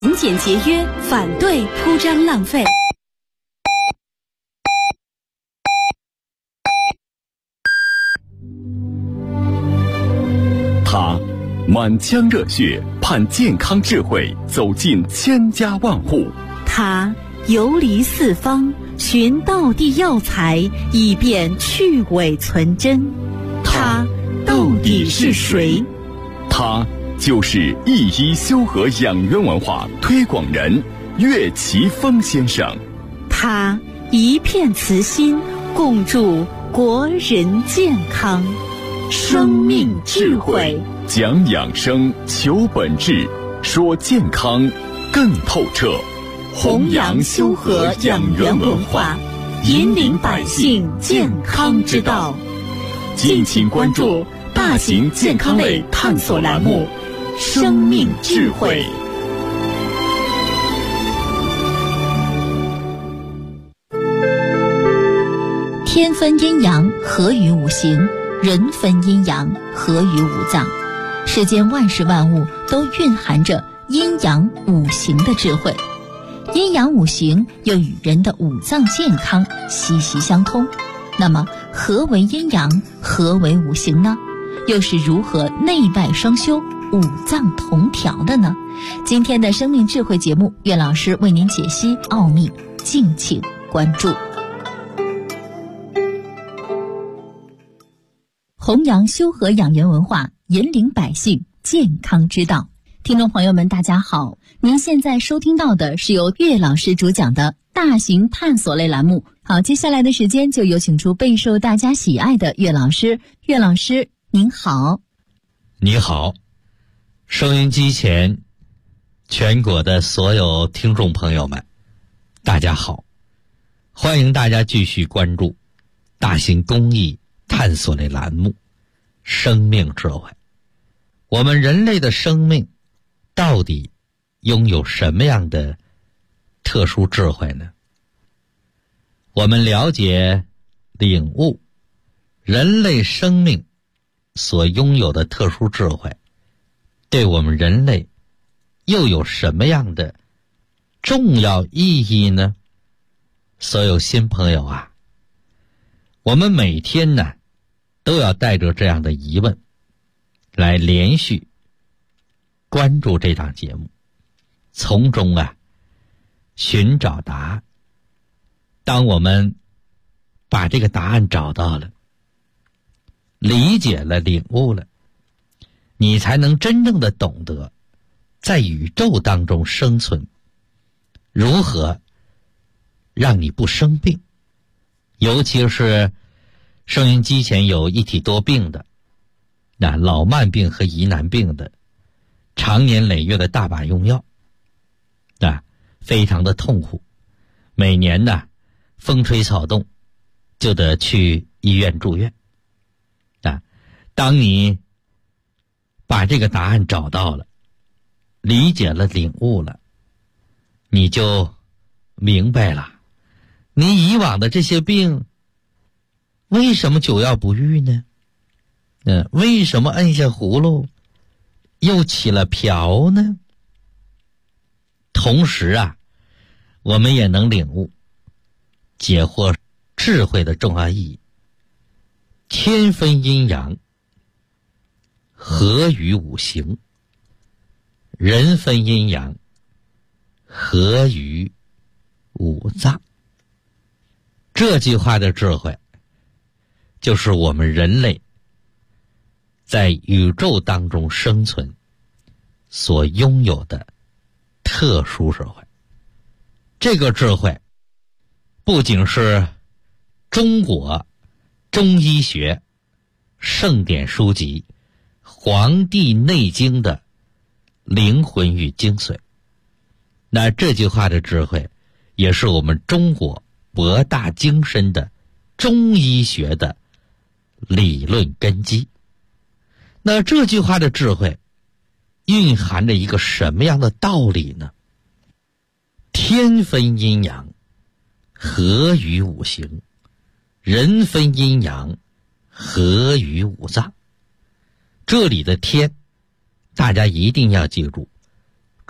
勤俭节约，反对铺张浪费。 他满腔热血，盼健康智慧走进千家万户。 他游离四方，寻道地药材，以便去伪存真。他到底是谁？ 他就是一一修和养元文化推广人岳奇峰先生。 他一片慈心，共筑国人健康。生命智慧， 讲养生，求本质，说健康更透彻。 弘扬修和养元文化，引领百姓健康之道。敬请关注大型健康类探索栏目《生命智慧》。天分阴阳，合于五行；人分阴阳，合于五脏。世间万事万物都蕴含着阴阳五行的智慧。阴阳五行又与人的五脏健康息息相通。那么何为阴阳，何为五行呢？又是如何内外双修，五脏同调的呢？今天的生命智慧节目，岳老师为您解析奥秘，敬请关注。弘扬修和养元文化，引领百姓健康之道。听众朋友们，大家好，您现在收听到的是由岳老师主讲的大型探索类栏目。好，接下来的时间就有请出备受大家喜爱的岳老师。岳老师您好。 你好，收音机前全国的所有听众朋友们，大家好，欢迎大家继续关注大型公益探索类栏目生命智慧。我们人类的生命到底拥有什么样的特殊智慧呢？我们了解领悟人类生命所拥有的特殊智慧，对我们人类又有什么样的重要意义呢？所有新朋友啊，我们每天呢都要带着这样的疑问来连续关注这档节目，从中寻找答案。当我们把这个答案找到了，理解了，领悟了，你才能真正的懂得在宇宙当中生存，如何让你不生病。尤其是收音机前有一体多病的，老慢病和疑难病的，常年累月的大把用药，非常的痛苦。每年风吹草动就得去医院住院。当你把这个答案找到了，理解了，领悟了，你就明白了，你以往的这些病为什么久药不愈呢？为什么摁下葫芦又起了瓢呢？同时我们也能领悟解惑智慧的重要意义。天分阴阳，合于五行；人分阴阳，合于五脏。这句话的智慧，就是我们人类在宇宙当中生存所拥有的特殊智慧。这个智慧不仅是中国中医学圣典书籍《黄帝内经》的灵魂与精髓，那这句话的智慧也是我们中国博大精深的中医学的理论根基。那这句话的智慧蕴含着一个什么样的道理呢？天分阴阳，合于五行；人分阴阳，合于五脏。这里的天，大家一定要记住，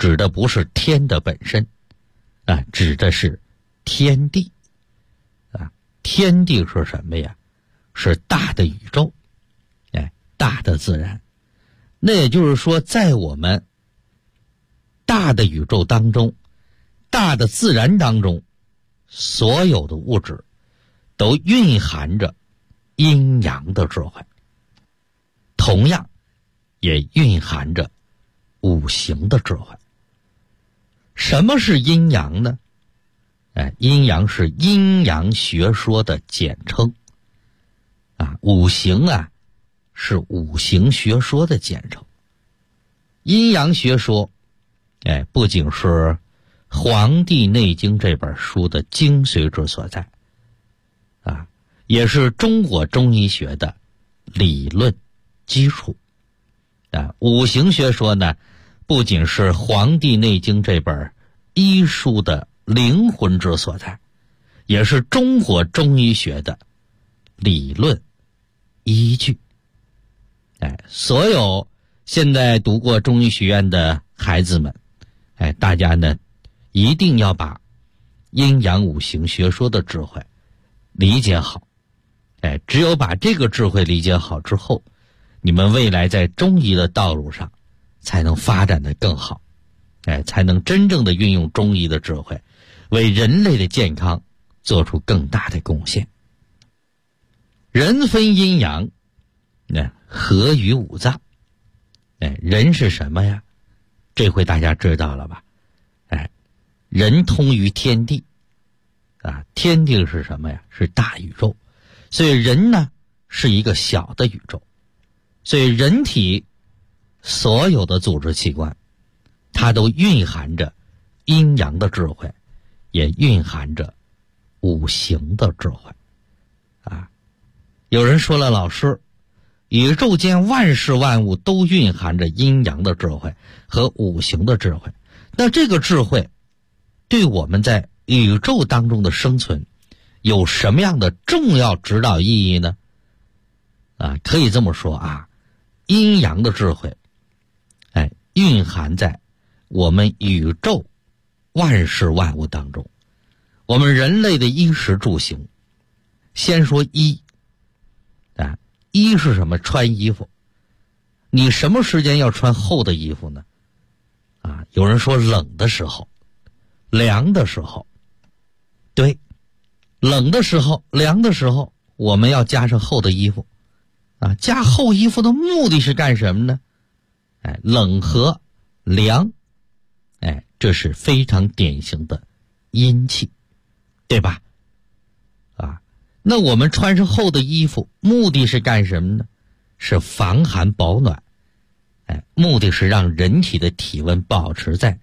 指的不是天的本身啊，指的是天地啊。天地是什么呀？是大的宇宙，大的自然。那也就是说，在我们大的宇宙当中，大的自然当中，所有的物质都蕴含着阴阳的智慧，同样也蕴含着五行的智慧。什么是阴阳呢？阴阳是阴阳学说的简称啊，五行啊是五行学说的简称。阴阳学说不仅是《黄帝内经》这本书的精髓之所在啊，也是中国中医学的理论基础啊。五行学说呢，不仅是《黄帝内经》这本医书的灵魂之所在，也是中国中医学的理论依据。所有现在读过中医学院的孩子们，大家呢一定要把阴阳五行学说的智慧理解好。只有把这个智慧理解好之后，你们未来在中医的道路上才能发展得更好，才能真正的运用中医的智慧，为人类的健康做出更大的贡献。人分阴阳，合于五脏。人是什么呀？这回大家知道了吧？人通于天地啊，天地是什么呀？是大宇宙。所以人呢是一个小的宇宙，所以人体所有的组织器官，它都蕴含着阴阳的智慧，也蕴含着五行的智慧啊。有人说了，老师，宇宙间万事万物都蕴含着阴阳的智慧和五行的智慧，那这个智慧对我们在宇宙当中的生存有什么样的重要指导意义呢？可以这么说啊，阴阳的智慧蕴含在我们宇宙万事万物当中。我们人类的衣食住行，先说衣衣是什么？穿衣服。你什么时间要穿厚的衣服呢？有人说冷的时候，凉的时候。对，冷的时候，凉的时候，我们要加上厚的衣服加厚衣服的目的是干什么呢？冷和凉，这是非常典型的阴气，对吧？那我们穿上厚的衣服目的是干什么呢？是防寒保暖，目的是让人体的体温保持在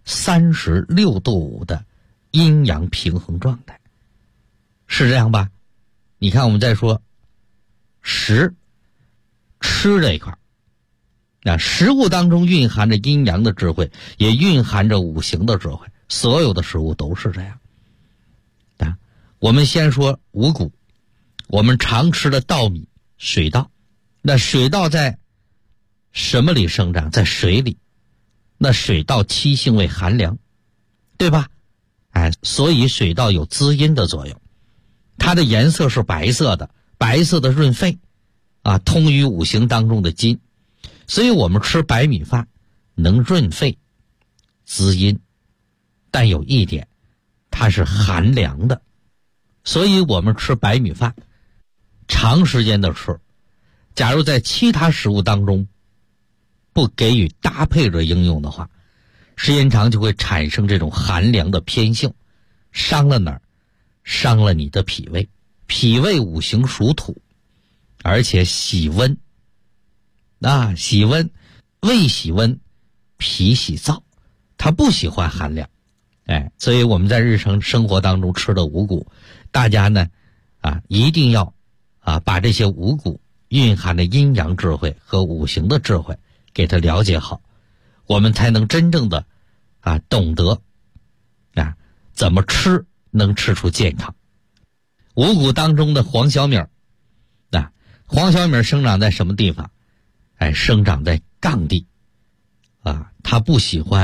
36度5的阴阳平衡状态，是这样吧？你看我们再说吃这一块，食物当中蕴含着阴阳的智慧，也蕴含着五行的智慧，所有的食物都是这样我们先说五谷，我们常吃的稻米、水稻，那水稻在什么里生长？在水里。那水稻七性为寒凉，对吧？所以水稻有滋阴的作用，它的颜色是白色的，白色的润肺通于五行当中的金。所以我们吃白米饭能润肺滋阴，但有一点，它是寒凉的。所以我们吃白米饭长时间的吃，假如在其他食物当中不给予搭配着应用的话，时间长就会产生这种寒凉的偏性，伤了哪儿？伤了你的脾胃。脾胃五行属土，而且喜温喜温，胃喜温，脾喜燥，它不喜欢寒凉。所以我们在日常生活当中吃的五谷，大家呢一定要把这些五谷蕴含的阴阳智慧和五行的智慧给它了解好，我们才能真正的懂得怎么吃能吃出健康。五谷当中的黄小米黄小米生长在什么地方？生长在杠地它不喜欢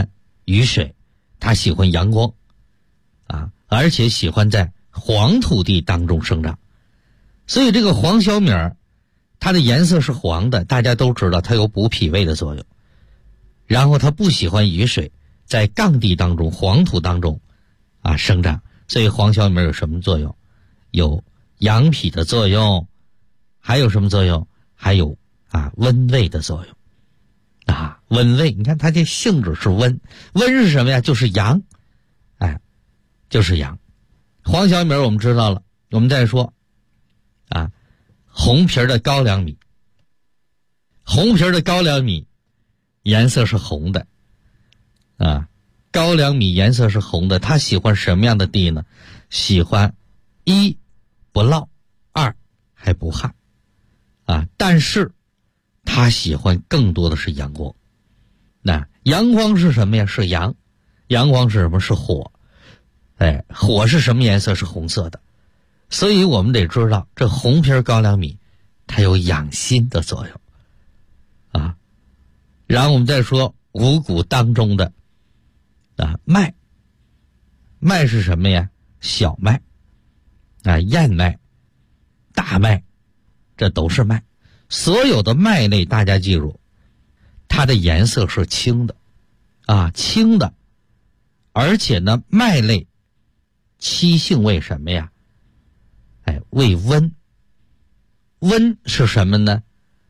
雨水，它喜欢阳光啊，而且喜欢在黄土地当中生长。所以这个黄小米它的颜色是黄的，大家都知道它有补脾胃的作用。然后它不喜欢雨水，在杠地当中、黄土当中生长。所以黄小米有什么作用？有养脾的作用，还有什么作用？还有温胃的作用温胃。你看它这性质是温，温是什么呀？就是阳，就是阳。黄小米我们知道了，我们再说红皮的高粱米，红皮的高粱米颜色是红的高粱米颜色是红的，它喜欢什么样的地呢？喜欢一不涝，二还不旱但是它喜欢更多的是阳光。阳光是什么呀？是阳。阳光是什么？是火。火是什么颜色？是红色的。所以我们得知道，这红皮高粱米它有养心的作用然后我们再说五谷当中的麦。麦是什么呀？小麦燕麦、大麦，这都是麦。所有的麦类大家记住，它的颜色是青的青的。而且呢，麦类七性为什么呀？为温。温是什么呢？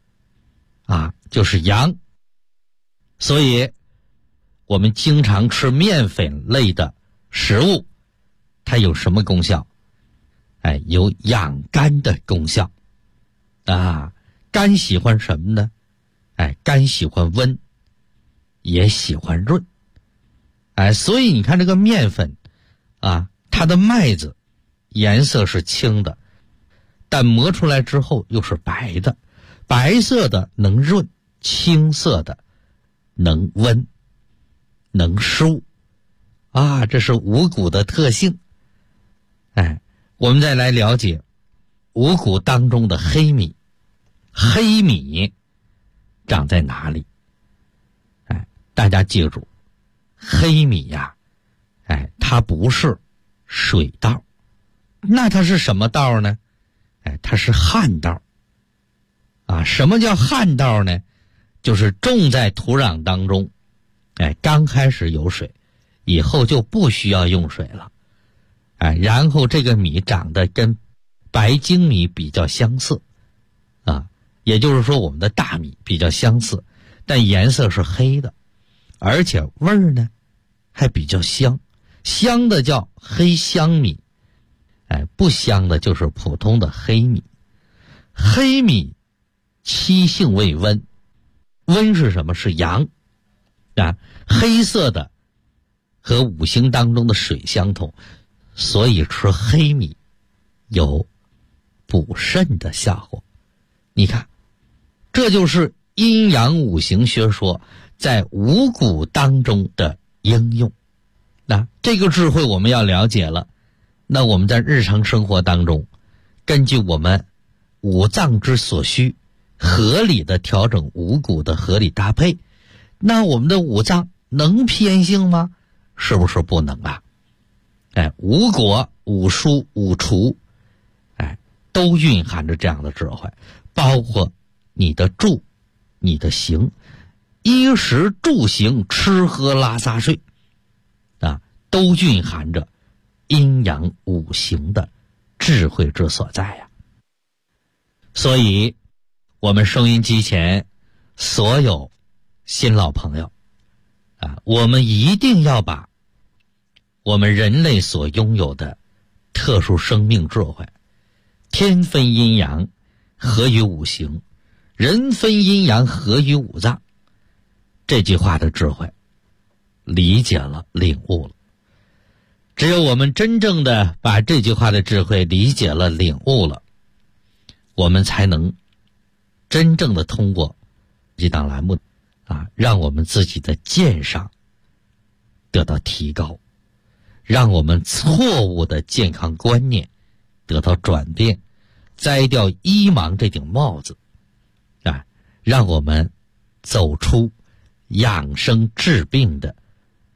就是阳。所以我们经常吃面粉类的食物，它有什么功效？有养肝的功效肝喜欢什么呢？肝喜欢温，也喜欢润所以你看这个面粉它的麦子颜色是青的，但磨出来之后又是白的。白色的能润，青色的能温能疏这是五谷的特性。我们再来了解五谷当中的黑米。黑米长在哪里？大家记住，黑米它不是水稻，那它是什么稻呢？它是旱稻什么叫旱稻呢？就是种在土壤当中刚开始有水，以后就不需要用水了然后这个米长得跟白精米比较相似也就是说我们的大米比较相似，但颜色是黑的，而且味儿呢还比较香。香的叫黑香米不香的就是普通的黑米。黑米七性为温，温是什么？是阳黑色的和五行当中的水相同，所以吃黑米有补肾的效果。你看，这就是阴阳五行学说在五谷当中的应用。这个智慧我们要了解了，那我们在日常生活当中，根据我们五脏之所需，合理的调整五谷的合理搭配，那我们的五脏能偏性吗？是不是不能五果、五蔬、五畜都蕴含着这样的智慧，包括你的住、你的行，衣食住行、吃喝拉撒睡都蕴含着阴阳五行的智慧之所在所以我们收音机前所有新老朋友我们一定要把我们人类所拥有的特殊生命智慧，天分阴阳，合于五行，人分阴阳，合于五脏，这句话的智慧理解了，领悟了。只有我们真正的把这句话的智慧理解了、领悟了，我们才能真正的通过这档栏目让我们自己的鉴赏得到提高，让我们错误的健康观念得到转变，摘掉医盲这顶帽子让我们走出养生治病的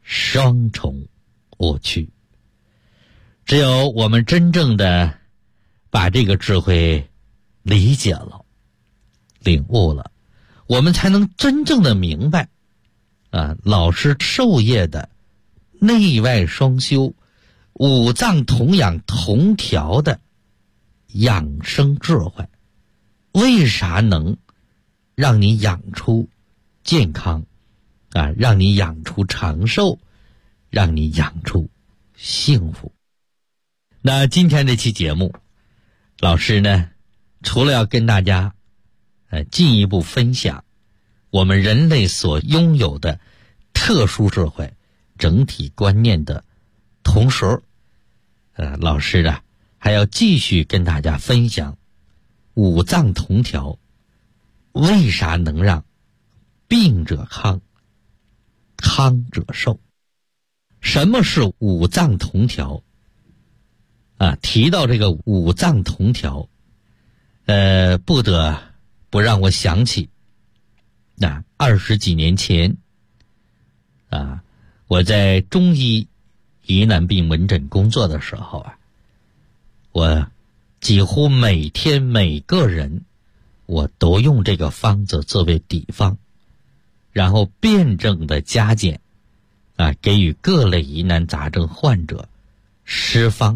双重误区。只有我们真正的把这个智慧理解了、领悟了，我们才能真正的明白老师授业的内外双修、五脏同养同调的养生智慧，为啥能让你养出健康让你养出长寿，让你养出幸福。那今天这期节目，老师呢，除了要跟大家进一步分享我们人类所拥有的特殊智慧、整体观念的同时，老师还要继续跟大家分享五脏同调为啥能让病者康，康者寿。什么是五脏同调提到这个五脏同调不得不让我想起20几年前我在中医疑难病门诊工作的时候我几乎每天每个人我都用这个方子作为底方，然后辩证的加减给予各类疑难杂症患者施方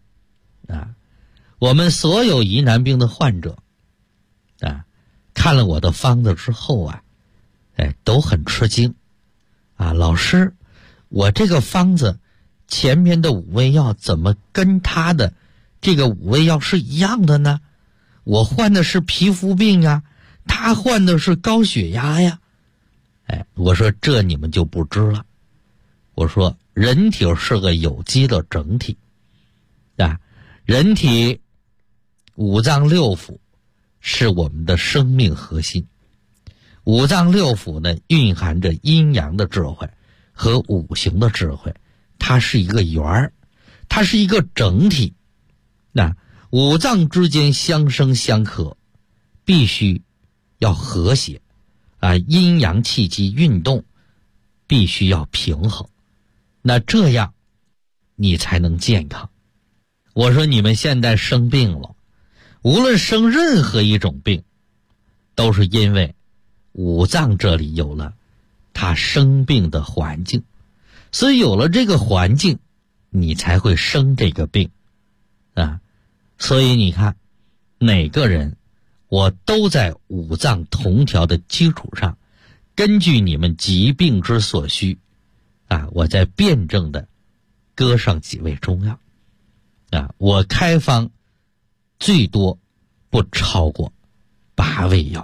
我们所有疑难病的患者看了我的方子之后都很吃惊老师，我这个方子前面的五味药怎么跟他的这个五味药是一样的呢？我患的是皮肤病他患的是高血压呀。我说这你们就不知了。我说人体是个有机的整体人体五脏六腑是我们的生命核心，五脏六腑呢蕴含着阴阳的智慧和五行的智慧，它是一个圆儿，它是一个整体。五脏之间相生相克，必须要和谐阴阳气机运动必须要平衡，那这样你才能健康。我说你们现在生病了，无论生任何一种病，都是因为五脏这里有了它生病的环境，所以有了这个环境，你才会生这个病所以你看，每个人我都在五脏同调的基础上，根据你们疾病之所需我在辩证的搁上几味中药我开方最多不超过8味药。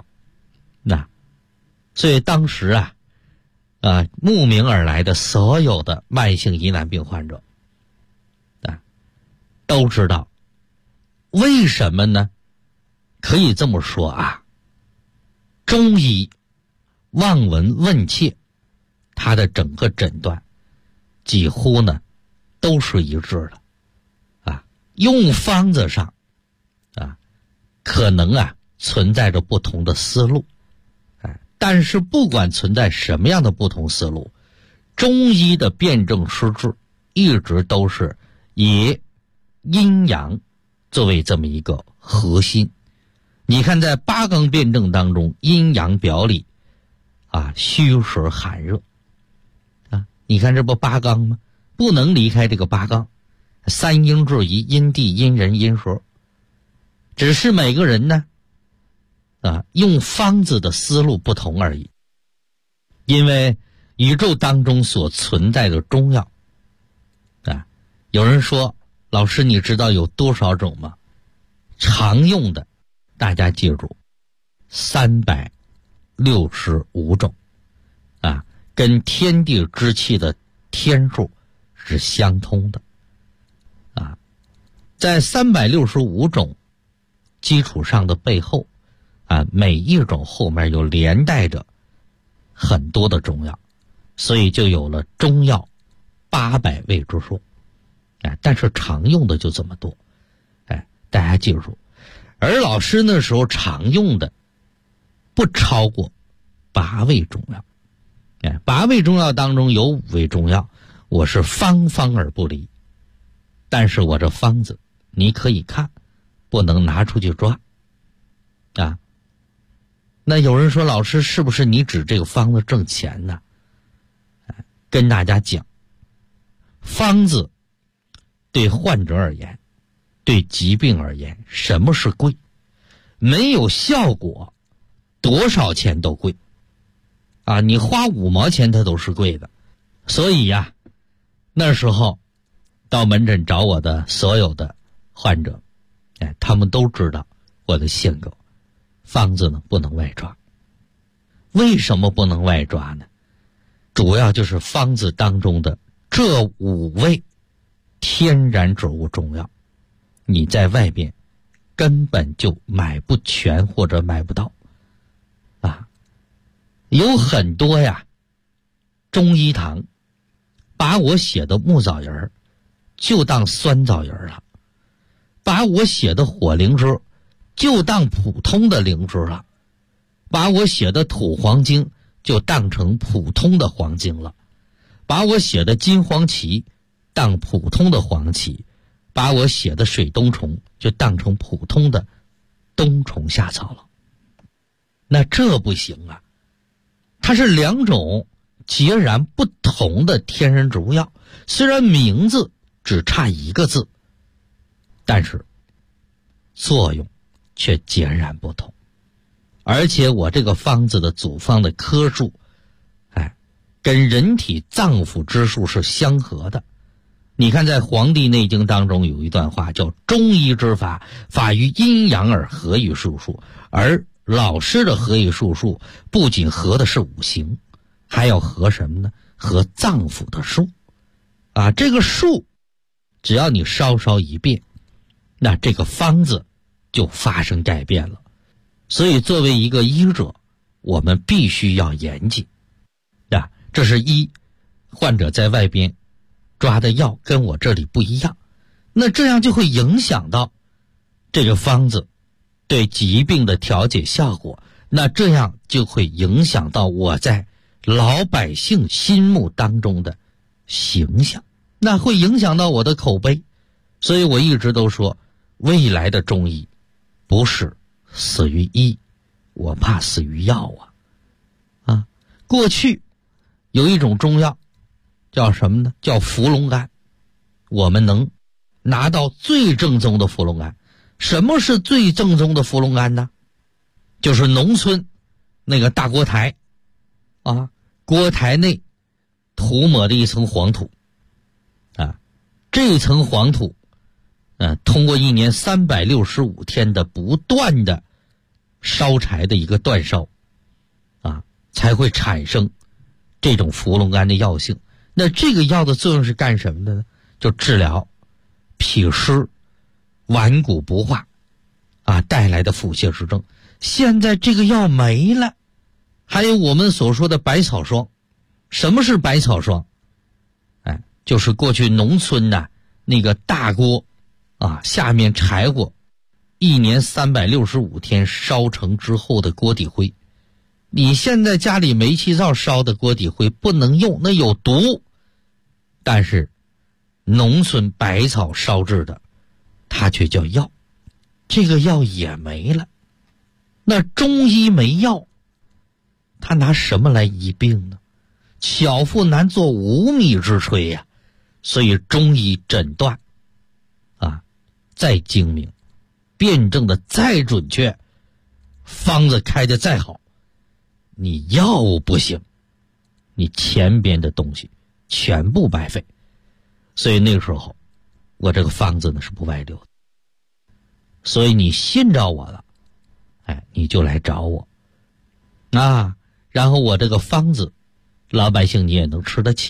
所以当时慕名而来的所有的慢性疑难病患者都知道为什么呢？可以这么说中医望闻问切，它的整个诊断几乎呢都是一致的用方子上可能存在着不同的思路但是不管存在什么样的不同思路，中医的辩证施治一直都是以阴阳作为这么一个核心。你看在八纲辩证当中，阴阳表里虚实寒热你看这不八纲吗？不能离开这个八纲，三阴制宜，阴地阴人阴蛇，只是每个人呢用方子的思路不同而已。因为宇宙当中所存在的中药有人说老师你知道有多少种吗？常用的大家记住365种跟天地之气的天数是相通的在365种基础上的背后每一种后面又连带着很多的中药，所以就有了中药800味之说但是常用的就这么多大家记住。而老师那时候常用的不超过8味中药8味中药当中有5味中药我是方方而不离，但是我这方子你可以看，不能拿出去抓啊。那有人说，老师是不是你指这个方子挣钱呢？跟大家讲，方子对患者而言，对疾病而言，什么是贵？没有效果，多少钱都贵啊！你花5毛钱它都是贵的。所以呀，那时候到门诊找我的所有的患者，他们都知道我的性格，方子呢不能外抓。为什么不能外抓呢？主要就是方子当中的这5味天然植物中药，你在外边根本就买不全或者买不到啊。有很多呀中医堂把我写的木枣仁就当酸枣仁了，把我写的火灵芝就当普通的灵芝了，把我写的土黄精就当成普通的黄精了，把我写的金黄芪当普通的黄芪，把我写的水冬虫就当成普通的冬虫夏草了。那这不行啊，它是2种截然不同的天然植物药，虽然名字只差1个字，但是作用却截然不同。而且我这个方子的组方的科数，跟人体脏腑之数是相合的。你看在《黄帝内经》当中有一段话叫中医之法，法于阴阳而合于术数，而老师的合于术数不仅合的是5行，还要合什么呢？合脏腑的数啊。这个数只要你稍稍一变，那这个方子就发生改变了。所以作为一个医者，我们必须要严谨啊。这是一，患者在外边抓的药跟我这里不一样，那这样就会影响到这个方子对疾病的调节效果，那这样就会影响到我在老百姓心目当中的形象，那会影响到我的口碑。所以我一直都说，未来的中医不是死于医，我怕死于药啊！过去有一种中药叫什么呢？叫伏龙干。我们能拿到最正宗的伏龙干。什么是最正宗的伏龙干呢？就是农村那个大锅台啊，锅台内涂抹的一层黄土啊，这层黄土通过1年365天的不断的烧柴的一个煅烧啊，才会产生这种伏龙干的药性。那这个药的作用是干什么的呢？就治疗脾湿、顽固不化啊带来的腹泻之症。现在这个药没了。还有我们所说的百草霜。什么是百草霜？就是过去农村的那个大锅啊，下面柴火1年365天烧成之后的锅底灰。你现在家里煤气灶烧的锅底灰不能用，那有毒。但是农村百草烧制的它却叫药，这个药也没了。那中医没药，他拿什么来医病呢？巧妇难做无米之炊呀。所以中医诊断再精明，辩证的再准确，方子开的再好，你药物不行，你前边的东西全部白费。所以那个时候我这个方子呢是不外流的。所以你信着我了，你就来找我啊，然后我这个方子老百姓你也能吃得起。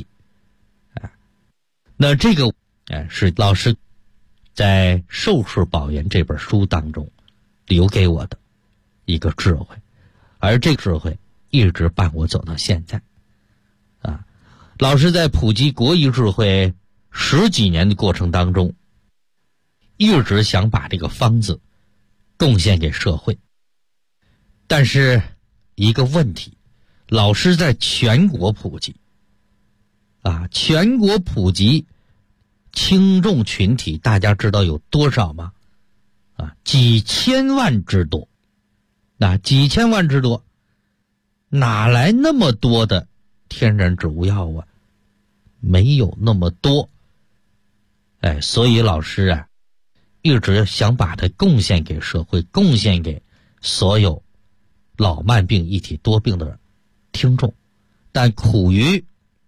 那这个是老师在《寿氏保元》这本书当中留给我的一个智慧，而这个智慧一直伴我走到现在老师在普及国医智慧10几年的过程当中，一直想把这个方子贡献给社会。但是一个问题，老师在全国普及全国普及听众群体，大家知道有多少吗？几千万之多。几千万之多，哪来那么多的天然植物药啊？没有那么多。所以老师一直想把它贡献给社会，贡献给所有老慢病一体多病的听众，但苦于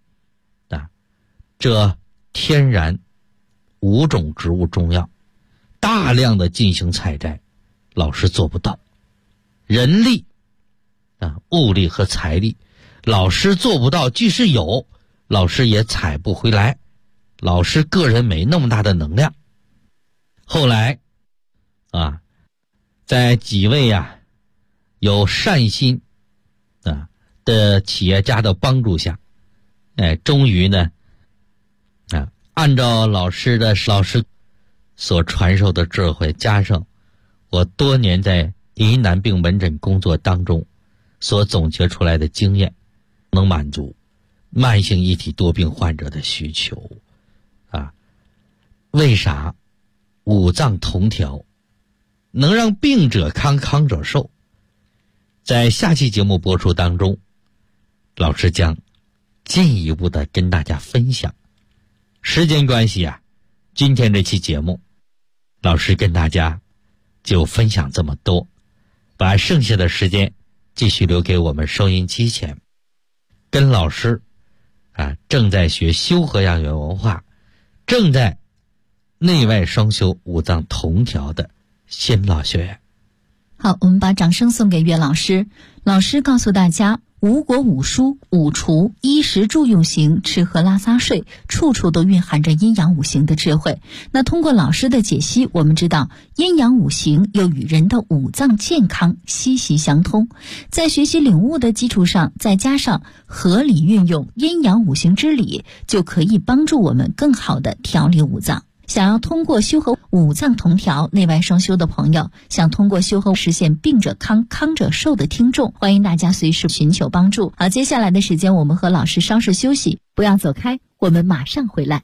这天然5种植物中药大量的进行采摘，老师做不到。人力物力和财力，老师做不到，即使有，老师也采不回来，老师个人没那么大的能量。后来在几位有善心的企业家的帮助下，终于呢按照老师所传授的智慧，加上我多年在疑难病门诊工作当中所总结出来的经验，能满足慢性一体多病患者的需求为啥五脏同调能让病者康，康者寿？在下期节目播出当中，老师将进一步的跟大家分享。时间关系今天这期节目老师跟大家就分享这么多，把剩下的时间继续留给我们收音机前跟老师正在学修和养元文化，正在内外双修五脏同调的新老学员。 好，我们把掌声送给岳老师。老师告诉大家，五果五蔬五除衣食住用行，吃喝拉撒睡，处处都蕴含着阴阳五行的智慧。那通过老师的解析，我们知道阴阳五行又与人的五脏健康息息相通。在学习领悟的基础上，再加上合理运用阴阳五行之理，就可以帮助我们更好的调理五脏。想要通过修和五脏同调、内外双修的朋友，想通过修和实现病者康、康者寿的听众，欢迎大家随时寻求帮助。好，接下来的时间我们和老师稍事休息，不要走开，我们马上回来。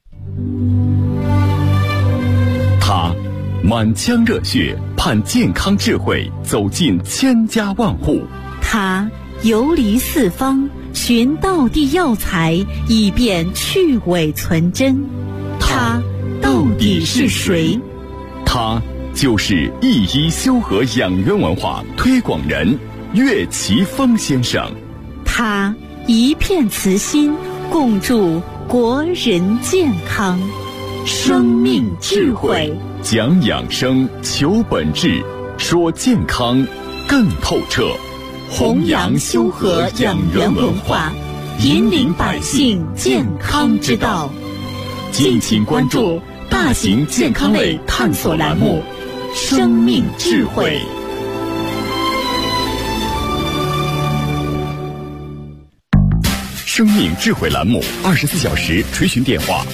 他满腔热血，盼健康智慧走进千家万户。 他游离四方，寻道地药材，以便去伪存真。他到底是谁？ 他就是一医修和养元文化推广人岳奇峰先生。 他一片慈心，共筑国人健康。生命智慧， 讲养生，求本质，说健康更透彻。 弘扬修和养元文化，引领百姓健康之道。 敬请关注大型健康类探索栏目《生命智慧》。生命智慧栏目24小时垂询电话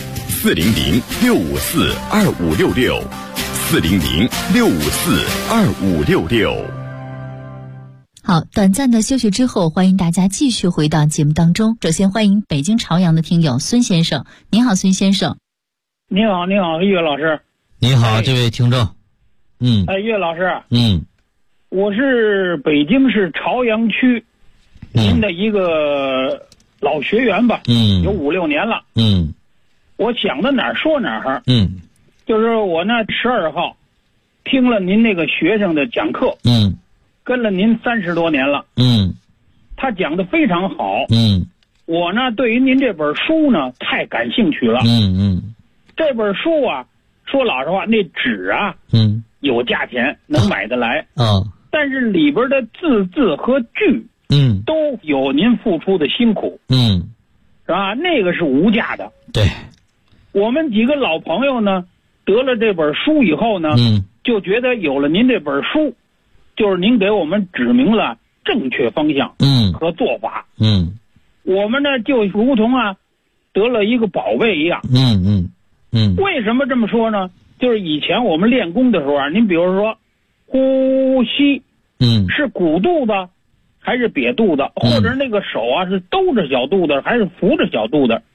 ：400-654-2566，400-654-2566。 好，短暂的休息之后，欢迎大家继续回到节目当中。首先欢迎北京朝阳的听友孙先生。您好，孙先生。 你好，你好，岳老师。 你好，这位听众。 岳老师。 我是北京市朝阳区您的一个老学员吧。有5、6年了。我想到哪儿说哪儿。就是我那12号听了您那个学生的讲课。跟了您30多年了。他讲的非常好。我呢对于您这本书呢太感兴趣了。这本书说老实话，那纸有价钱，能买得来。但是里边的字和句都有您付出的辛苦。是吧？那个是无价的。 对。 我们几个老朋友呢得了这本书以后呢就觉得有了您这本书，就是您给我们指明了正确方向和做法。我们呢就如同得了一个宝贝一样。为什么这么说呢？就是以前我们练功的时候您比如说呼吸是鼓肚子还是瘪肚子，或者那个手是兜着小肚子还是扶着小肚子，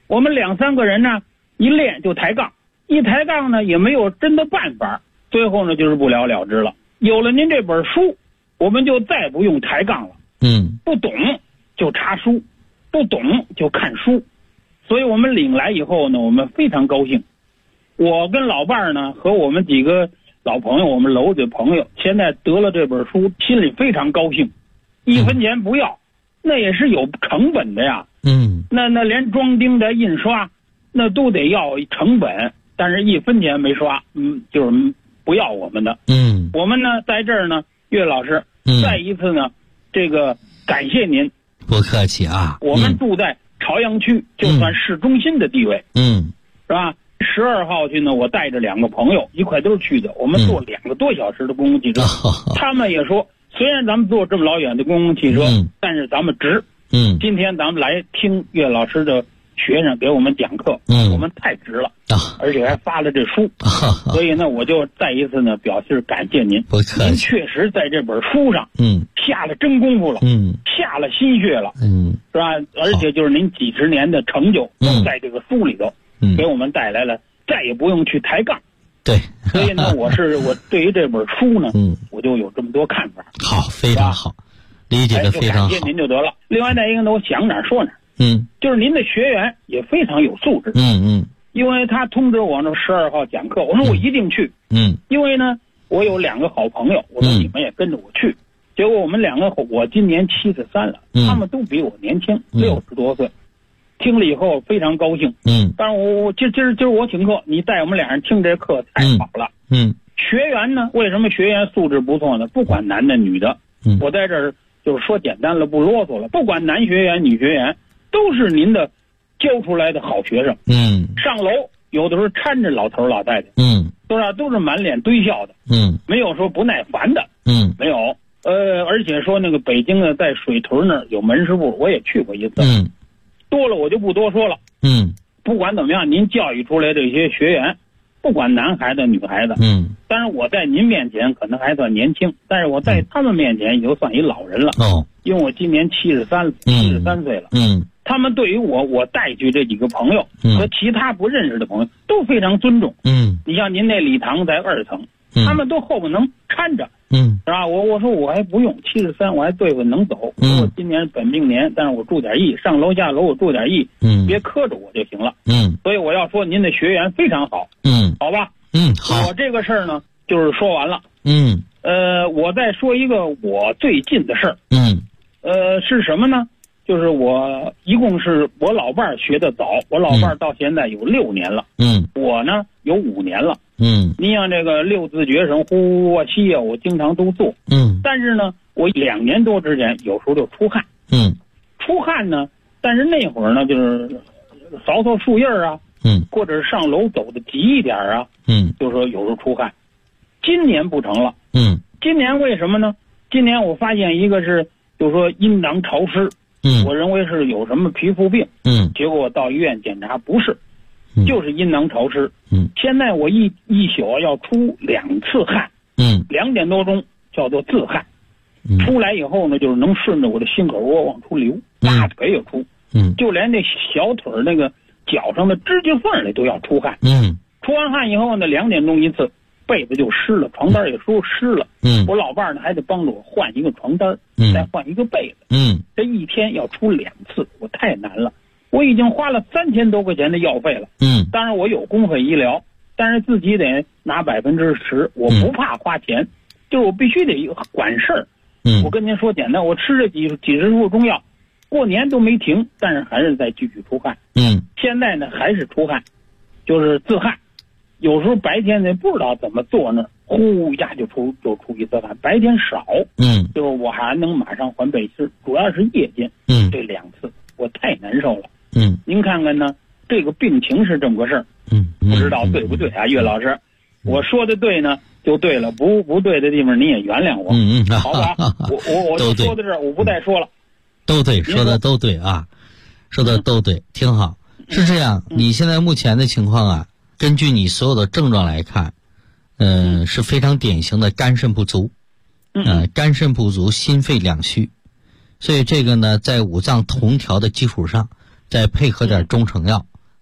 我们2、3个人呢，一练就抬杠，一抬杠呢也没有真的办法，最后呢就是不了了之了。有了您这本书，我们就再不用抬杠了。不懂就查书，不懂就看书。所以我们领来以后呢，我们非常高兴。我跟老伴儿呢和我们几个老朋友，我们楼的朋友，现在得了这本书，心里非常高兴，1分钱不要，那也是有成本的呀。那连装订的印刷那都得要成本，但是1分钱没刷，就是不要我们的。我们呢在这儿呢，岳老师，再一次呢，这个感谢您。 不客气啊。 我们住在朝阳区，就算市中心的地位。是吧？12号去呢，我带着2个朋友一块都去的，我们坐2个多小时的公共汽车。他们也说，虽然咱们坐这么老远的公共汽车，但是咱们值。今天咱们来听岳老师的学生给我们讲课，我们太值了，而且还发了这书，所以呢，我就再一次呢表示感谢您。 不客气。 您确实在这本书上，下了真功夫了，下了心血了，是吧？而且就是您几十年的成就，都在这个书里头，给我们带来了，再也不用去抬杠。 对。 所以呢，我对于这本书呢，我就有这么多看法。 好，非常好。理解的非常好， 感谢您就得了。另外再一个呢，我想哪儿说哪儿。就是您的学员也非常有素质。因为他通知我呢12号讲课，我说我一定去。因为呢，我有2个好朋友，我说你们也跟着我去。结果我们2个，我今年73了，他们都比我年轻，60多岁。听了以后非常高兴。但是我今儿我请客，你带我们2人听这课太好了。学员呢，为什么学员素质不错呢？不管男的女的，我在这儿就是说简单了，不啰嗦了。不管男学员女学员，都是您的教出来的好学生。上楼有的时候搀着老头老太太，都是满脸堆笑的，没有说不耐烦的，没有。而且说那个北京的在水屯那儿有门市部，我也去过一次。多了我就不多说了。不管怎么样，您教育出来这些学员，不管男孩子女孩子，当然我在您面前可能还算年轻，但是我在他们面前也就算一老人了。因为我今年73岁了。他们对于我带去这几个朋友和其他不认识的朋友都非常尊重。你像您那礼堂在2层，他们都后边能搀着。是吧？我说我还不用73，我还对付能走。我今年本命年，但是我注点意，上楼下楼我注点意，别磕着我就行了。所以我要说您的学员非常好。好吧。 好。 我这个事儿呢，就是说完了。我再说一个我最近的事儿。是什么呢？就是我一共是我老伴儿学的早，我老伴儿到现在有6年了。我呢有5年了。你像这个6字诀什么呼啊吸啊，我经常都做。但是呢，我2年多之前有时候就出汗。出汗呢，但是那会儿呢，就是扫扫树叶啊，或者是上楼走的急一点啊，就说有时候出汗。今年不成了。今年为什么呢？今年我发现一个是，就是说阴囊潮湿。我认为是有什么皮肤病。结果我到医院检查，不是，就是阴囊潮湿。现在我一宿要出2次汗。2点多钟叫做自汗。出来以后呢，就是能顺着我的心口窝往出流，大腿也出。就连这小腿那个脚上的指甲缝里都要出汗。出完汗以后呢，2点钟一次，被子就湿了，床单也说湿了。我老伴呢还得帮着我换一个床单，再换一个被子。这一天要出2次，我太难了。我已经花了3000多块钱的药费了。当然我有公费医疗，但是自己得拿10%，我不怕花钱，就是我必须得管事儿。我跟您说简单，我吃这几十副中药，过年都没停，但是还是在继续出汗。现在呢还是出汗，就是自汗。有时候白天呢不知道怎么做呢，呼一下就出一次汗，白天少。就是我还能马上换背心，主要是夜间。这2次我太难受了。您看看呢，这个病情是这么个事儿。不知道对不对啊，岳老师？我说的对呢就对了，不对的地方您也原谅我。好吧。我就说到这儿，我不再说了。 都对，说的都对啊，说的都对，挺好。是这样，你现在目前的情况啊，根据你所有的症状来看，是非常典型的肝肾不足。肝肾不足，心肺两虚，所以这个呢，在五脏同调的基础上，再配合点中成药，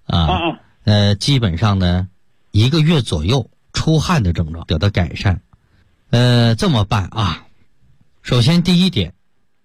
基本上呢1个月左右出汗的症状得到改善。这么办啊，首先第一点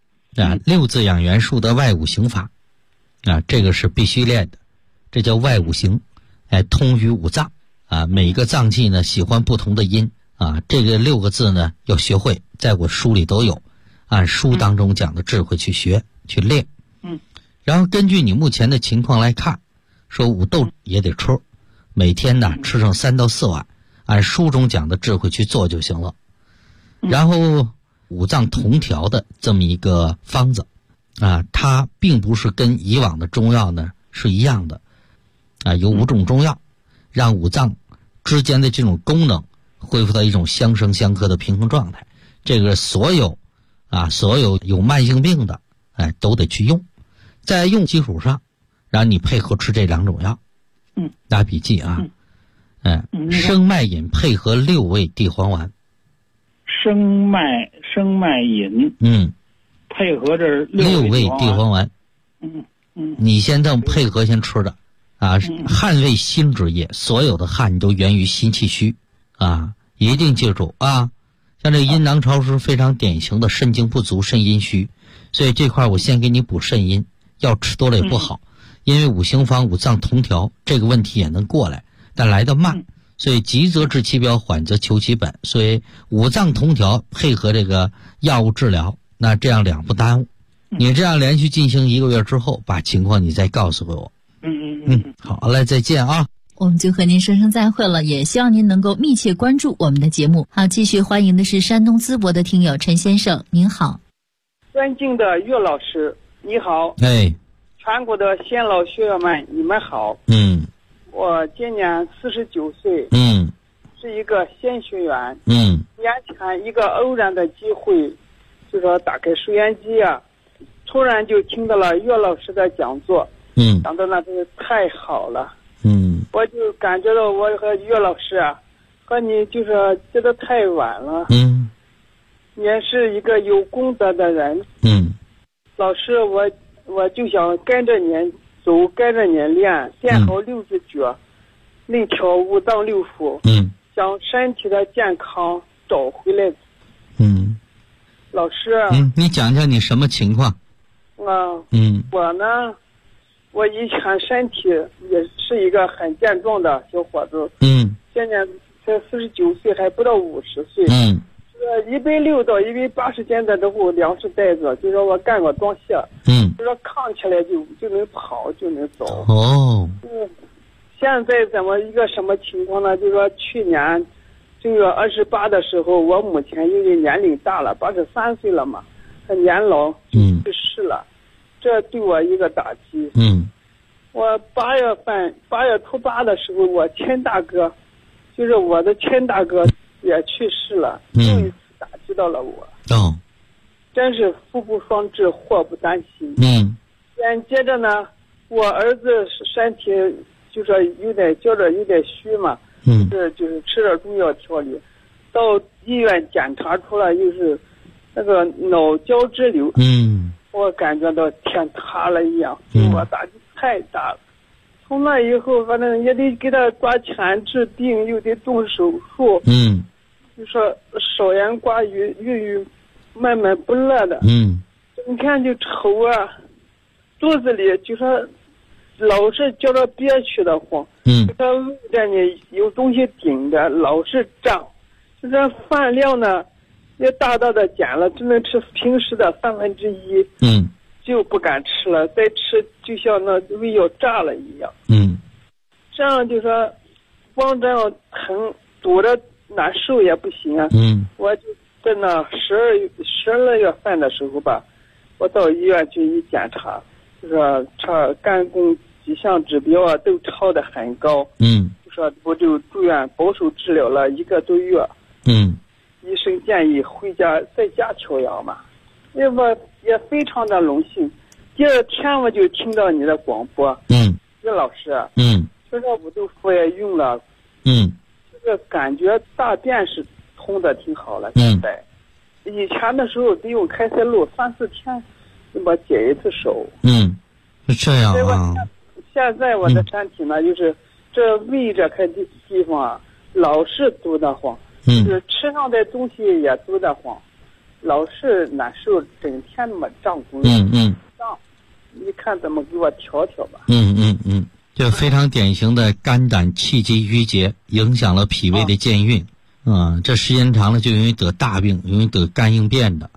6字养元数的外五行法这个是必须练的，这叫外五行，通于五脏每一个脏器呢喜欢不同的音这个6个字呢要学会，在我书里都有，按书当中讲的智慧去学去练。然后根据你目前的情况来看，说五豆也得吃，每天呢吃上3到4碗，按书中讲的智慧去做就行了。然后五脏同调的这么一个方子它并不是跟以往的中药呢是一样的有5种中药让五脏之间的这种功能恢复到一种相生相克的平衡状态。这个所有有慢性病的都得去用，在用基础上然后你配合吃这2种药。打笔记生脉饮配合6味地黄丸。 生脉饮配合着 6味地黄丸。你先这么配合先吃的汗为心之液，所有的汗都源于心气虚一定记住像这阴囊潮湿非常典型的肾精不足肾阴虚，所以这块我先给你补肾阴，药吃多了也不好。因为五行方五脏同调这个问题也能过来，但来得慢，所以急则治其表，缓则求其本。所以五脏同调配合这个药物治疗，那这样2不耽误。你这样连续进行1个月之后，把情况你再告诉我。好嘞，再见啊。 我们就和您说声再会了，也希望您能够密切关注我们的节目。好，继续欢迎的是山东淄博的听友陈先生，您好。 尊敬的岳老师，你好。全国的先老学员们，你们好。我今年49岁。是一个新学员。年前一个偶然的机会，就说打开收音机突然就听到了岳老师的讲座。讲的那真是太好了。我就感觉到我和岳老师和你就是觉得太晚了。你也是一个有功德的人。老师，我就想跟着您走，跟着您练好60诀，内调五脏六腑，将身体的健康找回来。老师， 你讲讲你什么情况？ 我呢，我以前身体也是一个很健壮的小伙子。现在才49岁，还不到50岁。160到180斤的之后粮食袋子，就说我干过装卸。就说扛起来就能跑，就能走。现在怎么一个什么情况呢？就说去年正月28的时候，我母亲因为年龄大了，83岁了嘛，她年老去世了，这对我一个打击。我8月初8的时候，我亲大哥，就是我的亲大哥也去世了，又一次打击到了我。真是福不双至，祸不单行。接着呢，我儿子身体就说有点虚嘛，就是吃点中药调理，到医院检查出来又是那个脑胶质瘤。我感觉到天塌了一样，对我打击太大了。从那以后，反正也得给他抓钱治病，又得动手术。就说少言寡语，郁闷闷不乐的。整天就愁肚子里就说老是觉得憋屈的慌。就说胃着你有东西顶着，老是胀。就是饭量呢也大大的减了，只能吃平时的1/3。就不敢吃了，再吃就像那胃要炸了一样。这样就说光这样疼堵着难受也不行我就在那12月份的时候吧，我到医院去一检查，就说肝功几项指标都超得很高。就说我就住院保守治疗了1个多月。医生建议回家在家调养嘛，我也非常的荣幸。第2天我就听到你的广播。岳老师。就说五豆腐也用了。这个感觉大便是通的挺好了。现在以前的时候得用开塞露3-4天就把解一次手。 是这样现在我的身体呢，就是这胃这块地方老是堵得慌，就是吃上的东西也堵得慌，老是难受，整天那么胀鼓胀。你看怎么给我调调吧？ 就非常典型的肝胆气机郁结，影响了脾胃的健运。这时间长了就容易得大病，容易得肝硬变的。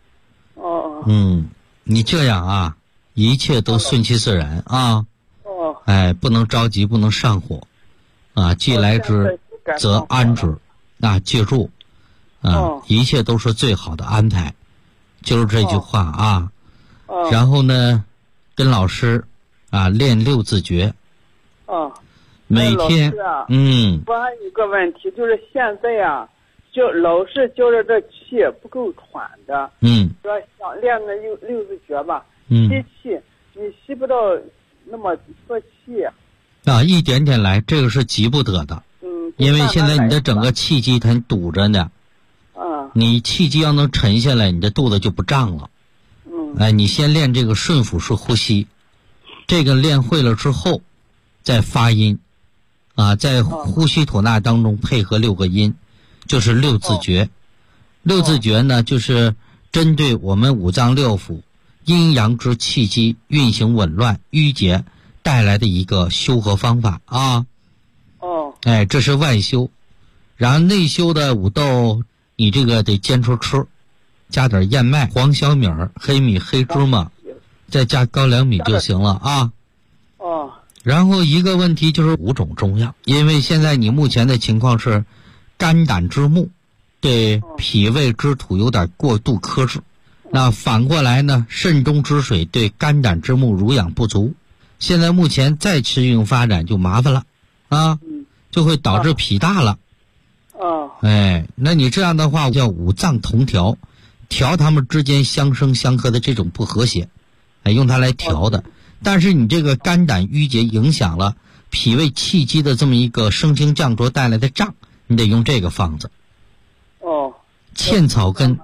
你这样啊，一切都顺其自然啊。不能着急，不能上火啊。既来之则安之啊，记住啊，一切都是最好的安排，就是这句话啊。然后呢，跟老师啊练六字诀。每天我还有个问题，就是现在啊，就老是觉得这气不够喘的。说想练那六字诀吧，吸气你吸不到那么多气啊，一点点来，这个是急不得的。因为现在你的整个气机它堵着呢。你气机要能沉下来，你的肚子就不胀了。你先练这个顺腹式呼吸，这个练会了之后再发音啊，在呼吸吐纳当中配合6个音，就是六字诀。六字诀呢，就是针对我们五脏六腑阴阳之气机运行紊乱郁结带来的一个修和方法啊。这是外修。然后内修的五豆，你这个得坚持吃，加点燕麦、黄小米、黑米、黑芝麻，再加高粱米就行了啊。然后一个问题就是5种中药，因为现在你目前的情况是肝胆之木对脾胃之土有点过度克制，那反过来呢，肾中之水对肝胆之木濡养不足，现在目前再持续发展就麻烦了啊，就会导致脾大了。那你这样的话叫五脏同调，调它们之间相生相克的这种不和谐，用它来调的。但是你这个肝胆郁结影响了脾胃气机的这么一个升清降浊带来的胀，你得用这个方子。茜草根。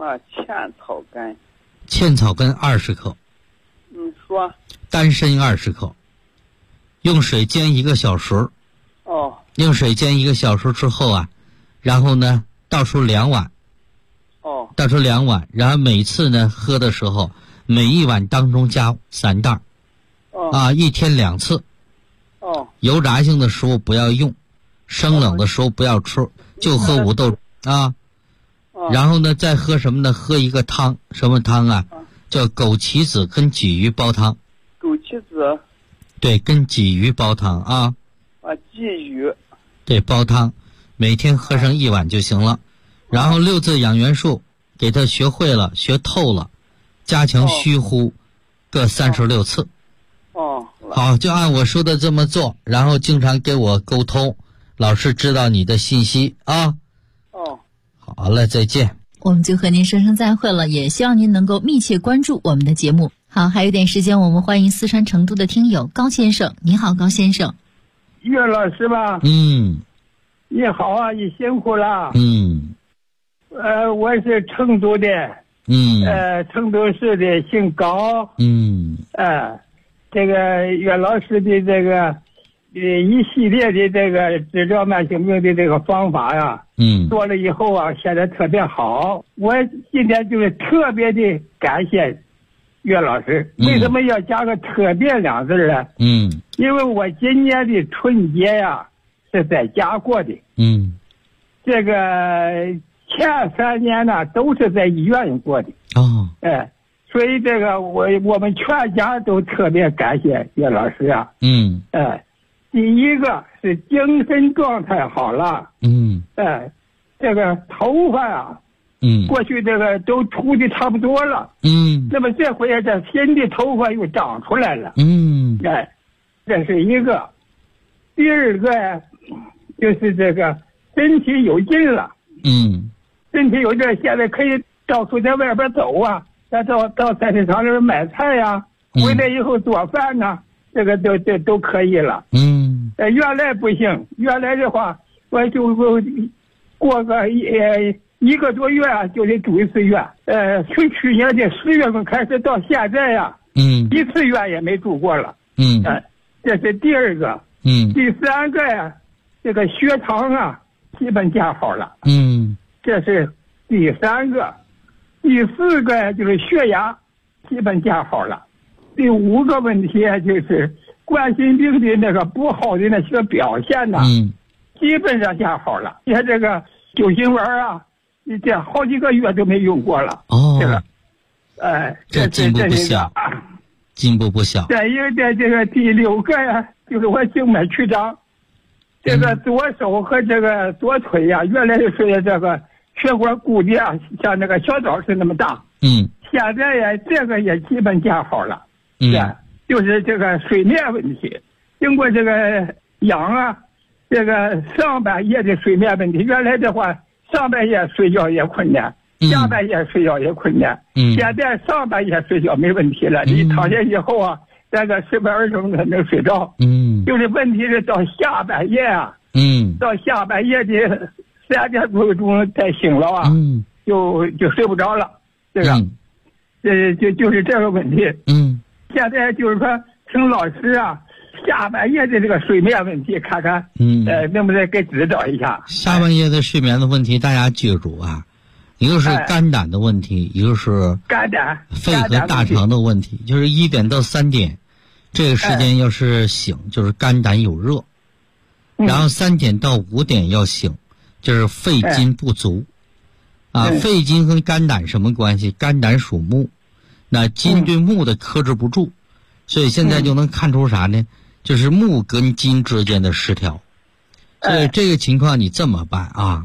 茜草根20克。 说。 丹参20克。用水煎1个小时。用水煎1个小时之后啊，然后呢倒出2碗。倒出2碗，然后每次呢喝的时候，每一碗当中加3袋。1天2次。油炸性的食物不要用，生冷的时候不要吃，就喝五豆啊。然后呢再喝什么呢？喝一个汤，什么汤啊？叫枸杞子跟鲫鱼煲汤。 枸杞子。 对，跟鲫鱼煲汤啊。 鲫鱼。 对，煲汤，每天喝上1碗就行了。然后6字养元术给他学会了，学透了，加强虚呼各36次。好，就按我说的这么做，然后经常给我沟通，老师知道你的信息啊。好了，再见。 我们就和您说声再会了，也希望您能够密切关注我们的节目。好，还有点时间，我们欢迎四川成都的听友高先生。你好，高先生。 岳老师吧。你好啊，你辛苦了。我是成都的。成都市的，姓高。这个岳老师的这个一系列的这个治疗慢性病的这个方法呀，做了以后啊，现在特别好。我今天就是特别的感谢岳老师。为什么要加个特别2字呢？因为我今年的春节呀是在家过的。这个前3年呢都是在医院过的。所以这个我们全家都特别感谢岳老师啊。第一个是精神状态好了。这个头发啊，过去这个都秃的差不多了。那么这回这新的头发又长出来了。这是一个。第2个就是这个身体有劲了。身体有劲，现在可以到处在外边走啊。到菜市场里面买菜呀，回来以后做饭呢，这个都可以了。原来不行，原来的话我就过个1个多月就得住1次院。从去年的10月份开始到现在呀，1次院也没住过了。 这是第二个。第三个呀，这个血糖啊，基本降好了。这是第三个。第四个就是血压，基本降好了。第五个问题就是冠心病的那个不好的那些表现呢，基本上降好了。你看这个酒精丸啊，你这好几个月都没用过了。这个， 这进步不小，进步不小。 再一个这个第六个呀，就是我静脉曲张，这个左手和这个左腿呀，原来是这个血管鼓的啊，像那个小枣是那么大。现在呀，这个也基本降好了。就是这个睡眠问题，经过这个养啊，这个上半夜的睡眠问题，原来的话上半夜睡觉也困难，下半夜睡觉也困难。现在上半夜睡觉没问题了，你躺下以后啊，大概10分20分钟才能睡着。就是问题是到下半夜啊，到下半夜的3点多钟才醒了啊，就睡不着了。这个，就是这个问题。现在就是说，请老师啊，下半夜的这个睡眠问题，看看，能不能给指导一下？ 下半夜的睡眠的问题，大家记住啊，一个是肝胆的问题，一个是肝胆、 肺和大肠的问题。就是1点到3点，这个时间要是醒，就是肝胆有热；然后3点到5点要醒，就是肺金不足。肺金和肝胆什么关系？肝胆属木。那金对木的克制不住，所以现在就能看出啥呢？就是木跟金之间的失调。所以这个情况你这么办啊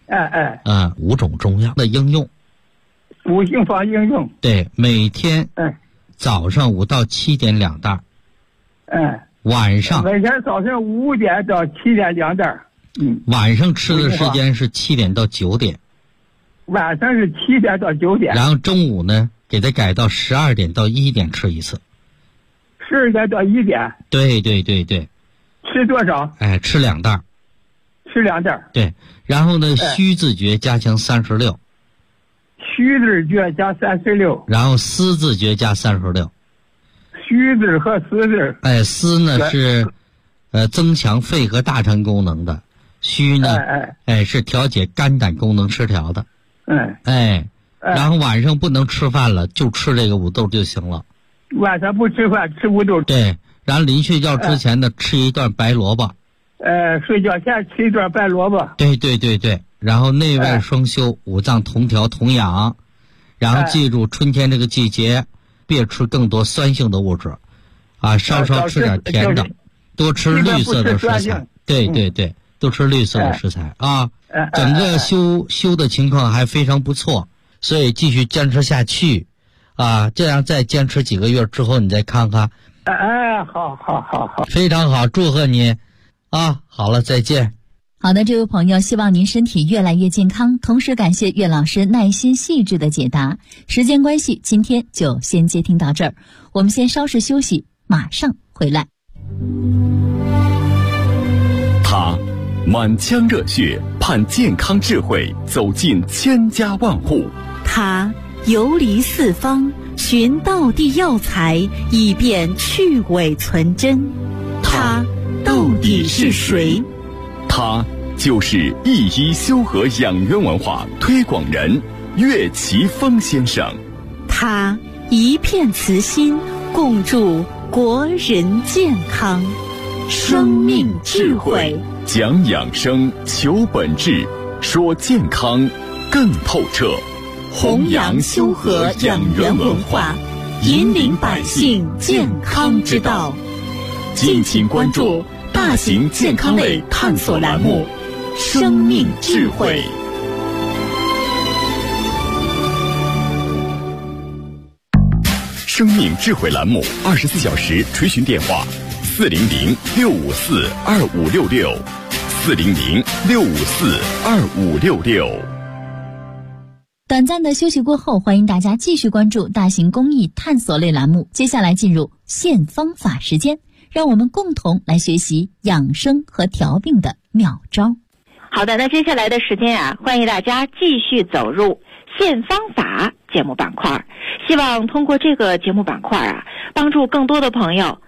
？5种中药的应用 ，5性方应用。 对，每天早上5到7点2袋。晚上每天早上5点到7点2袋。 晚上吃的时间是7点到9点。 晚上是7点到9点。 然后中午呢？给它改到12点到1点吃一次 ，12点到1点。 对。 吃多少？ 吃2袋。 吃2袋。 对，然后呢，虚字诀加强36。 虚字诀加36。 然后思字诀加36。 虚字和思字。 思呢是增强肺和大肠功能的，虚呢是调节肝胆功能失调的。然后晚上不能吃饭了，就吃这个五豆就行了。 晚上不吃饭，吃五豆。 对，然后临睡觉之前呢，吃一段白萝卜。 睡觉前吃一段白萝卜。 对。然后内外双修，五脏同调同养。然后记住，春天这个季节，别吃更多酸性的物质，稍吃点甜的，多吃绿色的食材。对，多吃绿色的食材啊。整个修的情况还非常不错。所以继续坚持下去，这样再坚持几个月之后，你再看看。 好， 非常好，祝贺你，好了，再见。 好的，这位朋友，希望您身体越来越健康，同时感谢岳老师耐心细致的解答。时间关系，今天就先接听到这儿，我们先稍事休息，马上回来。 他满腔热血，盼健康智慧走进千家万户。 他游离四方，寻道地药材，以便去伪存真。他到底是谁？ 他就是一医修和养元文化推广人岳奇峰先生。 他一片慈心，共筑国人健康。生命智慧， 讲养生，求本质，说健康更透彻。 弘扬修和养元文化，引领百姓健康之道。 敬请关注大型健康类探索栏目《生命智慧》。生命智慧栏目24小时垂询电话：400-654-2566，400-654-2566。 短暂的休息过后，欢迎大家继续关注大型公益探索类栏目。接下来进入现方法时间，让我们共同来学习养生和调病的妙招。 好的，那接下来的时间啊，欢迎大家继续走入现方法节目板块，希望通过这个节目板块啊，帮助更多的朋友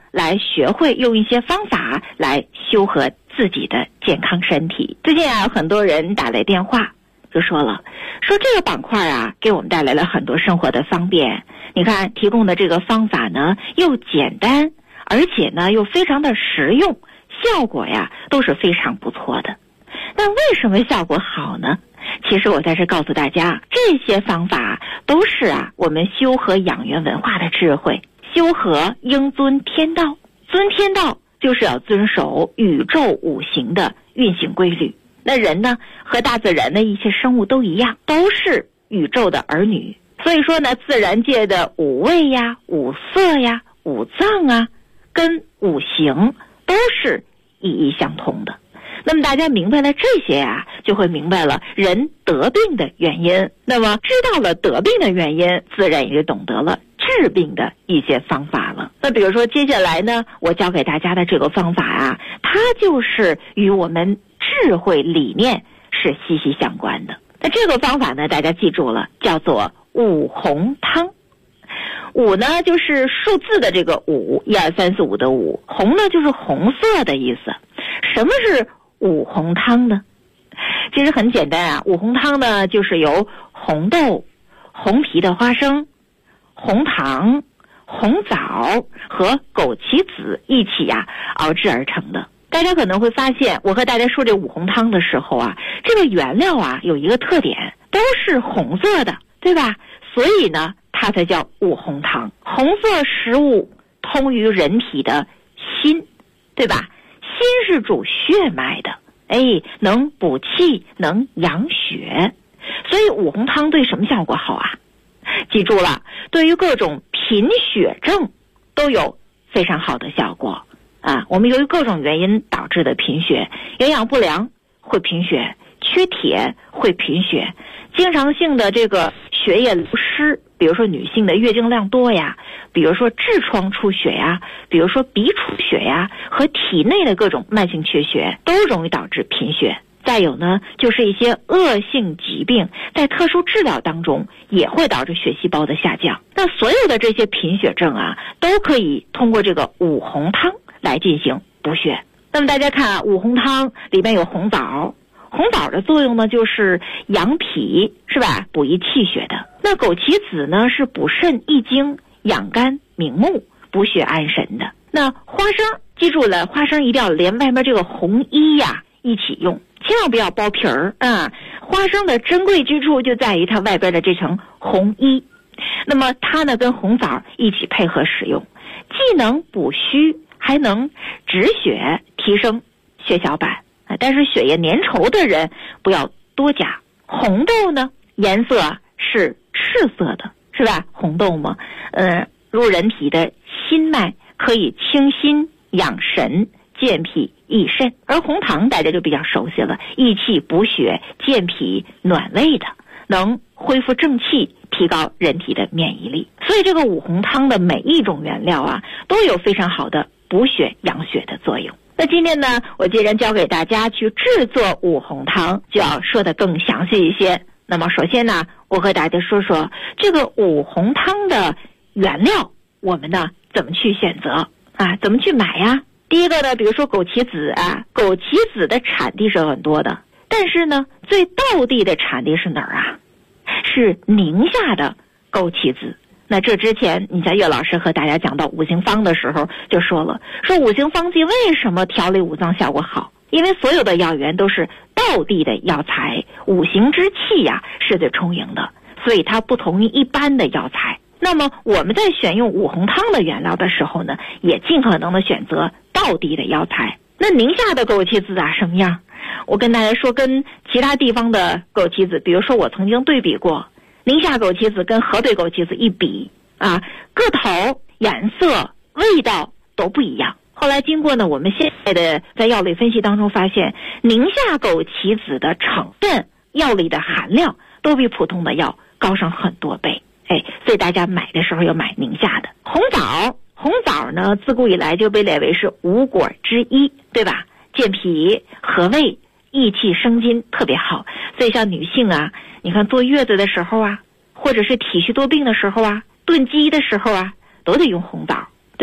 来学会用一些方法来修和自己的健康身体。最近啊，有很多人打来电话就说了，说这个板块啊给我们带来了很多生活的方便，你看提供的这个方法呢又简单，而且呢又非常的实用，效果呀都是非常不错的。那为什么效果好呢？其实我在这告诉大家，这些方法都是啊我们修和养元文化的智慧。修和应遵天道，遵天道就是要遵守宇宙五行的运行规律。那人呢和大自然的一切生物都一样，都是宇宙的儿女。所以说呢，自然界的五味呀、五色呀、五脏啊，跟五行都是意义相通的。那么大家明白了这些啊，就会明白了人得病的原因。那么知道了得病的原因，自然也就懂得了治病的一些方法了。那比如说接下来呢，我教给大家的这个方法啊，它就是与我们智慧理念是息息相关的。那这个方法呢，大家记住了，叫做五红汤。五呢就是数字的这个五，1、2、3、4、5的五，红呢就是红色的意思。什么是五红汤呢？其实很简单啊，五红汤呢就是由红豆、红皮的花生、红糖、红枣和枸杞子一起熬制而成的。大家可能会发现，我和大家说这五红汤的时候啊，这个原料啊有一个特点，都是红色的，对吧？所以呢它才叫五红汤。红色食物通于人体的心，对吧？心是主血脉的，能补气，能养血。所以五红汤对什么效果好啊？记住了，对于各种贫血症都有非常好的效果啊。我们由于各种原因导致的贫血，营养不良会贫血，缺铁会贫血，经常性的这个血液流失，比如说女性的月经量多呀，比如说痔疮出血呀，比如说鼻出血呀，和体内的各种慢性缺血都容易导致贫血。再有呢，就是一些恶性疾病在特殊治疗当中也会导致血细胞的下降。那所有的这些贫血症啊，都可以通过这个五红汤来进行补血。那么大家看啊，五红汤里面有红枣，红枣的作用呢就是养脾，是吧？补益气血的。那枸杞子呢是补肾益精、养肝明目、补血安神的。那花生，记住了，花生一定要连外面这个红衣呀一起用，千万不要剥皮儿啊！花生的珍贵之处就在于它外边的这层红衣。那么它呢跟红枣一起配合使用，既能补虚，还能止血，提升血小板。但是血液粘稠的人不要多加。红豆呢颜色是赤色的，是吧？红豆嘛，入人体的心脉，可以清心养神、健脾益肾。而红糖大家就比较熟悉了，益气补血、健脾暖胃的，能恢复正气，提高人体的免疫力。所以这个五红汤的每一种原料啊，都有非常好的补血养血的作用。那今天呢，我既然教给大家去制作五红汤，就要说得更详细一些。那么首先呢，我和大家说说这个五红汤的原料，我们呢怎么去选择啊？怎么去买呀？第一个呢，比如说枸杞子啊，枸杞子的产地是很多的，但是呢，最道地的产地是哪儿啊？是宁夏的枸杞子。那这之前你像岳老师和大家讲到五行方的时候就说了，说五行方剂为什么调理五脏效果好？因为所有的药源都是道地的药材，五行之气呀是最充盈的，所以它不同于一般的药材。那么我们在选用五红汤的原料的时候呢，也尽可能的选择道地的药材。那宁夏的枸杞子啊什么样？我跟大家说，跟其他地方的枸杞子，比如说我曾经对比过宁夏枸杞子跟河北枸杞子一比啊，个头、颜色、味道都不一样。后来经过呢，我们现在的在药理分析当中发现，宁夏枸杞子的成分、药理的含量都比普通的药高上很多倍。所以大家买的时候要买宁夏的。红枣呢，自古以来就被列为是五果之一，对吧？健脾和胃、益气生津，特别好。所以像女性啊，你看坐月子的时候啊，或者是体虚多病的时候啊，炖鸡的时候啊，都得用红枣，对吧？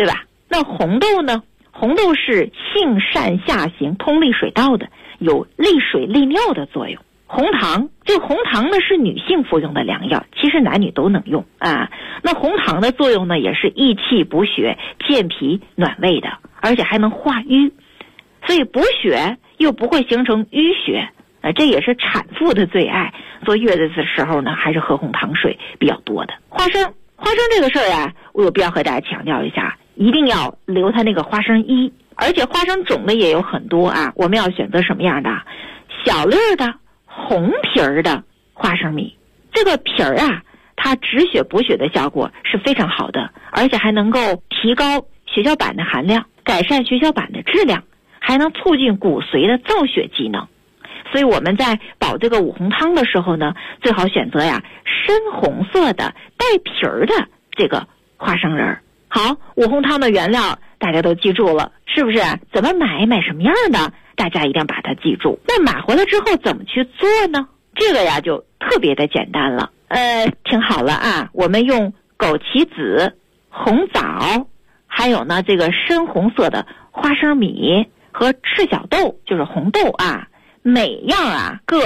那红豆呢？红豆是性善下行，通利水道的，有利水利尿的作用。红糖，这个红糖呢是女性服用的良药，其实男女都能用啊。那红糖的作用呢也是益气补血、健脾暖胃的，而且还能化瘀，所以补血又不会形成淤血，这也是产妇的最爱。坐月子的时候呢，还是喝红糖水比较多的。花生这个事儿啊，我有必要和大家强调一下，一定要留它那个花生衣，而且花生种类也有很多啊，我们要选择什么样的？小粒儿的红皮儿的花生米，这个皮儿啊，它止血补血的效果是非常好的，而且还能够提高血小板的含量，改善血小板的质量，还能促进骨髓的造血机能。所以我们在煲这个五红汤的时候呢，最好选择呀深红色的带皮儿的这个花生仁儿。好，五红汤的原料大家都记住了，是不是？怎么买什么样的，大家一定把它记住。那买回来之后怎么去做呢？这个呀就特别的简单了。听好了啊，我们用枸杞子、红枣，还有呢这个深红色的花生米和赤小豆，就是红豆啊，每样啊各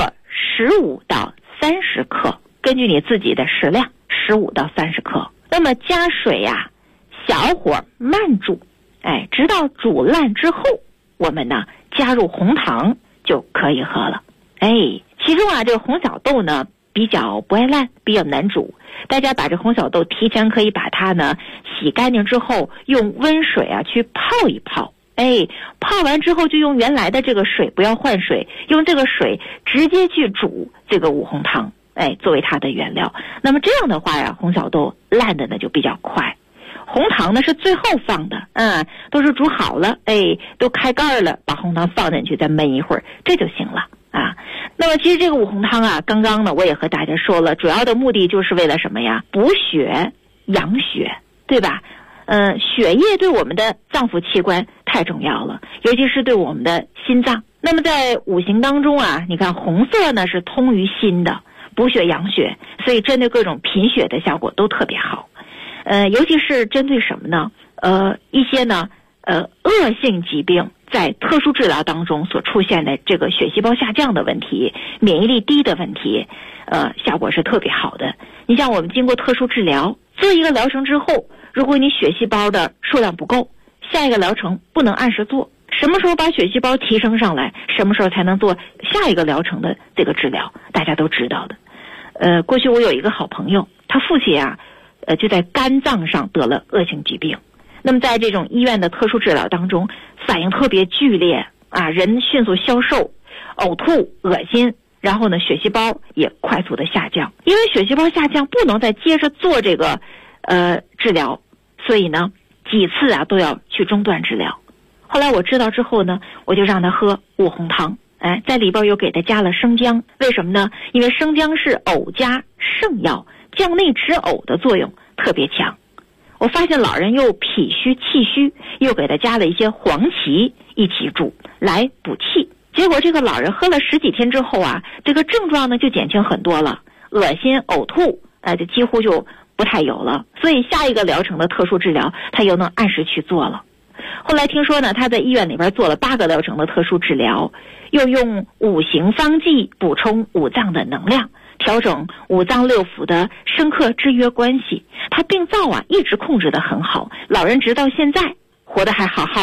15到30克，根据你自己的食量，15到30克。那么加水呀，小火慢煮，直到煮烂之后，我们呢加入红糖就可以喝了。其中啊这个红小豆呢比较不爱烂，比较难煮，大家把这红小豆提前可以把它呢洗干净之后，用温水啊去泡一泡。泡完之后就用原来的这个水，不要换水，用这个水直接去煮这个五红汤，作为它的原料。那么这样的话呀，红小豆烂的呢就比较快。红糖呢是最后放的，都是煮好了，都开盖了，把红糖放进去再焖一会儿，这就行了啊。那么其实这个五红汤啊，刚刚呢我也和大家说了，主要的目的就是为了什么呀？补血养血，对吧？血液对我们的脏腑器官太重要了，尤其是对我们的心脏。那么在五行当中啊，你看红色呢是通于心的，补血养血，所以针对各种贫血的效果都特别好。尤其是针对什么呢？一些呢恶性疾病在特殊治疗当中所出现的这个血细胞下降的问题、免疫力低的问题，效果是特别好的。你像我们经过特殊治疗，做一个疗程之后，如果你血细胞的数量不够，下一个疗程不能按时做。什么时候把血细胞提升上来，什么时候才能做下一个疗程的这个治疗，大家都知道的。过去我有一个好朋友，他父亲啊就在肝脏上得了恶性疾病。那么在这种医院的特殊治疗当中，反应特别剧烈啊，人迅速消瘦、呕吐、恶心，然后呢血细胞也快速的下降。因为血细胞下降不能再接着做这个治疗，所以呢几次啊都要去中断治疗。后来我知道之后呢，我就让他喝五红汤，在里边又给他加了生姜。为什么呢？因为生姜是呕加圣药，降内止呕的作用特别强。我发现老人又脾虚气虚，又给他加了一些黄芪一起煮来补气。结果这个老人喝了10几天之后啊，这个症状呢就减轻很多了，恶心呕吐就几乎就不太有了。所以下一个疗程的特殊治疗他又能按时去做了。后来听说呢，他在医院里边做了8个疗程的特殊治疗，又用五行方剂补充五脏的能量，调整五脏六腑的生克制约关系，他病灶啊一直控制得很好，老人直到现在活得还好好